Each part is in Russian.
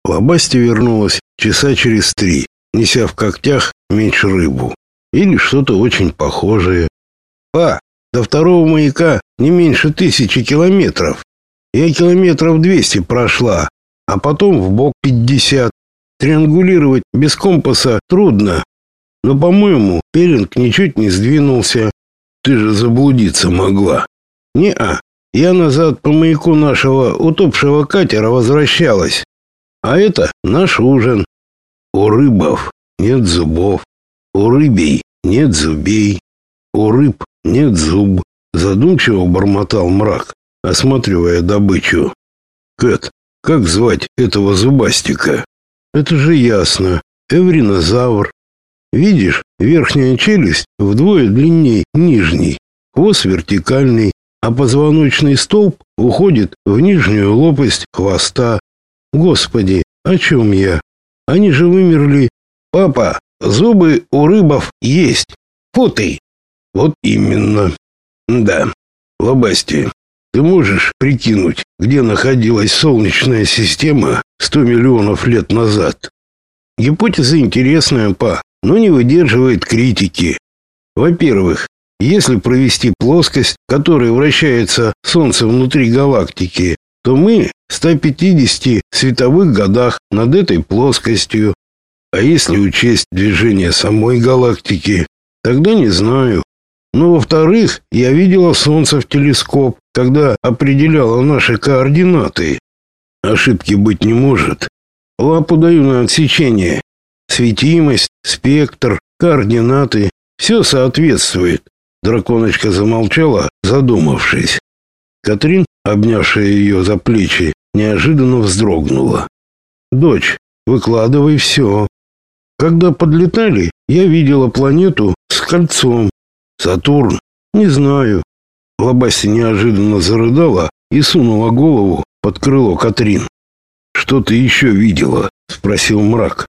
Лобасти вернулась часа через 3, неся в когтях меч рыбу. Или что-то очень похожее. Па, до второго маяка не меньше 1000 километров. Я километров 200 прошла, а потом вбок 50. Триангулировать без компаса трудно. Но, по-моему, пеленг ничуть не сдвинулся. Ты же заблудиться могла. Не-а, я назад по маяку нашего утопшего катера возвращалась. А это наш ужин. У рыбов нет зубов, у рыбей нет зубей, у рыб нет зуб. Задумчиво бормотал Мрак, осматривая добычу. Кэт, как звать этого зубастика? Это же ясно. Эвринозавр. Видишь, верхняя челюсть вдвое длиннее нижней, хвост вертикальный, а позвоночный столб уходит в нижнюю лопасть хвоста. Господи, о чем я? Они же вымерли. Папа, зубы у рыбов есть. Фу ты. Вот именно. Да. Лобасти, ты можешь прикинуть, где находилась Солнечная система 100 миллионов лет назад? Гипотеза интересная, па, но не выдерживает критики. Во-первых, если провести плоскость, которая вращается Солнце внутри галактики, то мы в 150 световых годах над этой плоскостью. А если учесть движение самой галактики, тогда не знаю. Но, во-вторых, я видела Солнце в телескоп, когда определяла наши координаты. Ошибки быть не может. Лапу даю на отсечение. Светимость, спектр, координаты — все соответствует. Драконочка замолчала, задумавшись. Катрин, обнявшая ее за плечи, неожиданно вздрогнула. «Дочь, выкладывай все». Когда подлетали, я видела планету с кольцом. Сатурн? Не знаю. Лобасти неожиданно зарыдала и сунула голову под крыло Катрин. «Что ты еще видела?» — спросил Мрак.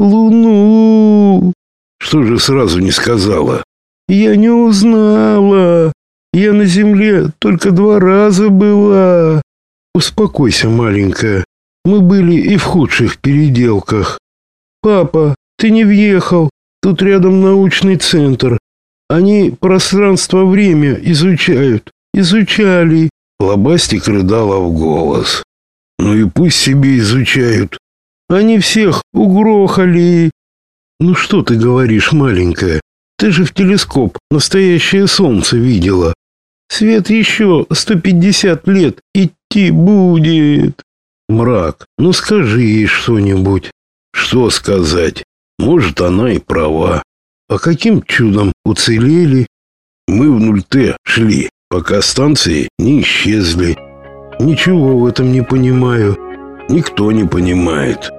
«Луну». «Что же сразу не сказала?» «Я не узнала. Я на Земле только 2 раза была». «Успокойся, маленькая. Мы были и в худших переделках». «Папа, ты не въехал. Тут рядом научный центр. Они пространство-время изучают. Изучали». Лобастик рыдала в голос. «Ну и пусть себе изучают. Они всех угрохали». «Ну что ты говоришь, маленькая? Ты же в телескоп настоящее Солнце видела. Свет еще 150 лет идти будет». «Мрак, ну скажи ей что-нибудь». «Что сказать? Может, она и права. А каким чудом уцелели? Мы в 0Т шли, пока станции не исчезли». «Ничего в этом не понимаю». «Никто не понимает».